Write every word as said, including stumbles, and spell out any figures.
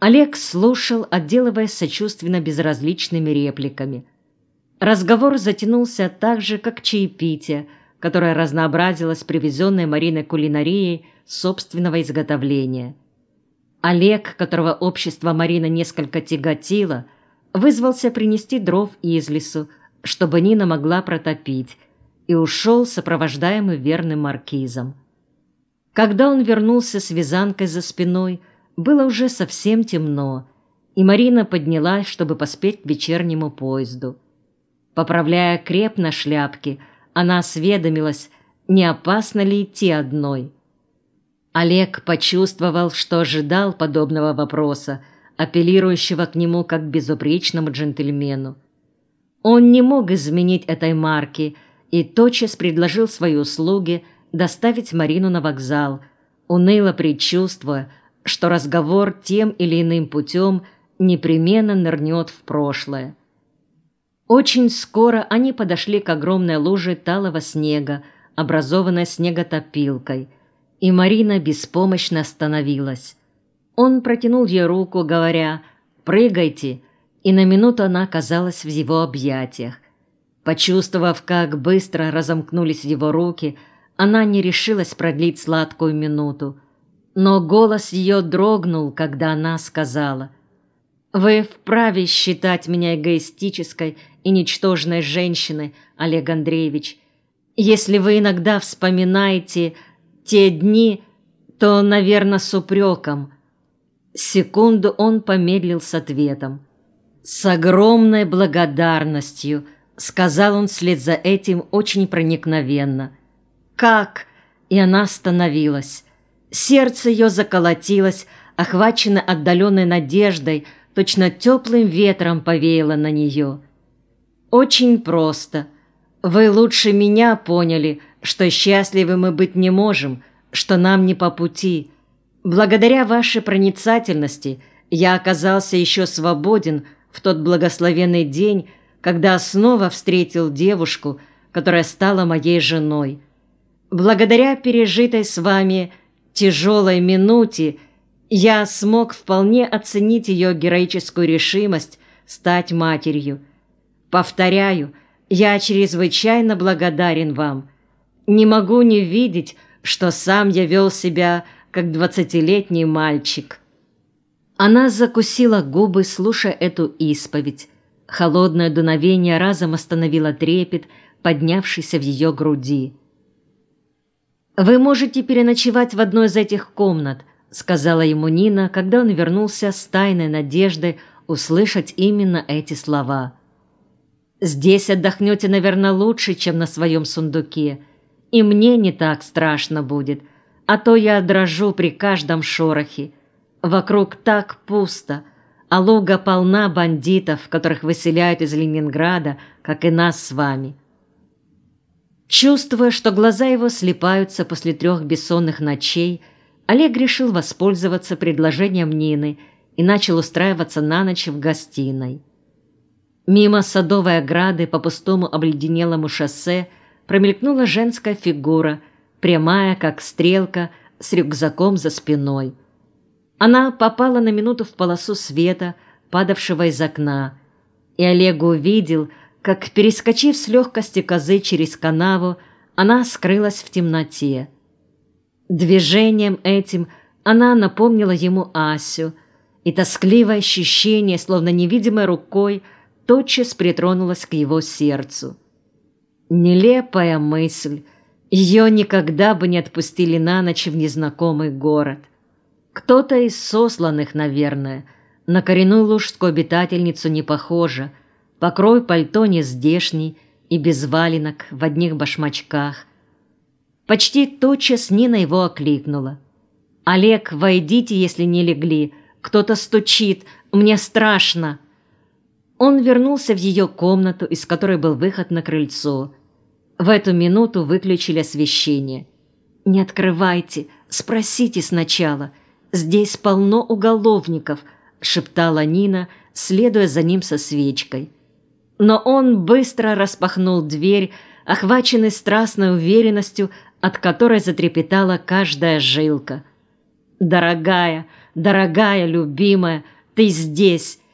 Олег слушал, отделываясь сочувственно безразличными репликами. Разговор затянулся так же, как чаепитие, которое разнообразилось привезенной Мариной кулинарией собственного изготовления. Олег, которого общество Марины несколько тяготило, вызвался принести дров из лесу, чтобы Нина могла протопить, и ушел, сопровождаемый верным маркизом. Когда он вернулся с вязанкой за спиной, было уже совсем темно, и Марина поднялась, чтобы поспеть к вечернему поезду. Поправляя креп на шляпке, она осведомилась, не опасно ли идти одной. Олег почувствовал, что ожидал подобного вопроса, апеллирующего к нему как к безупречному джентльмену. Он не мог изменить этой марки и тотчас предложил свои услуги доставить Марину на вокзал, уныло предчувствуя, что разговор тем или иным путем непременно нырнет в прошлое. Очень скоро они подошли к огромной луже талого снега, образованной снеготопилкой, и Марина беспомощно остановилась. Он протянул ей руку, говоря «Прыгайте», и на минуту она оказалась в его объятиях. Почувствовав, как быстро разомкнулись его руки, она не решилась продлить сладкую минуту. Но голос ее дрогнул, когда она сказала: «Вы вправе считать меня эгоистической и ничтожной женщиной, Олег Андреевич. Если вы иногда вспоминаете те дни, то, наверное, с упреком». Секунду он помедлил с ответом. «С огромной благодарностью», — сказал он вслед за этим очень проникновенно. «Как?» И она остановилась. Сердце ее заколотилось, охваченное отдаленной надеждой, точно теплым ветром повеяло на нее. «Очень просто. Вы лучше меня поняли, что счастливы мы быть не можем, что нам не по пути. Благодаря вашей проницательности я оказался еще свободен в тот благословенный день, когда снова встретил девушку, которая стала моей женой. Благодаря пережитой с вами тяжелой минуте я смог вполне оценить ее героическую решимость стать матерью. Повторяю, я чрезвычайно благодарен вам. Не могу не видеть, что сам я вел себя как двадцатилетний мальчик». Она закусила губы, слушая эту исповедь. Холодное дуновение разом остановило трепет, поднявшийся в ее груди. «Вы можете переночевать в одной из этих комнат», — сказала ему Нина, когда он вернулся с тайной надеждой услышать именно эти слова. «Здесь отдохнете, наверное, лучше, чем на своем сундуке, и мне не так страшно будет, а то я дрожу при каждом шорохе. Вокруг так пусто, а Луга полна бандитов, которых выселяют из Ленинграда, как и нас с вами». Чувствуя, что глаза его слипаются после трех бессонных ночей, Олег решил воспользоваться предложением Нины и начал устраиваться на ночь в гостиной. Мимо садовой ограды по пустому обледенелому шоссе промелькнула женская фигура, прямая, как стрелка, с рюкзаком за спиной. Она попала на минуту в полосу света, падавшего из окна, и Олег увидел, как, перескочив с легкостью козы через канаву, она скрылась в темноте. Движением этим она напомнила ему Асю, и тоскливое ощущение, словно невидимой рукой, тотчас притронулось к его сердцу. Нелепая мысль, ее никогда бы не отпустили на ночь в незнакомый город. Кто-то из сосланных, наверное, на коренную лужскую обитательницу не похожа, покрой пальто не здешний и без валенок в одних башмачках. Почти тотчас Нина его окликнула. «Олег, войдите, если не легли. Кто-то стучит. Мне страшно». Он вернулся в ее комнату, из которой был выход на крыльцо. В эту минуту выключили освещение. «Не открывайте, спросите сначала. Здесь полно уголовников», — шептала Нина, следуя за ним со свечкой. Но он быстро распахнул дверь, охваченный страстной уверенностью, от которой затрепетала каждая жилка. «Дорогая, дорогая, любимая, ты здесь!»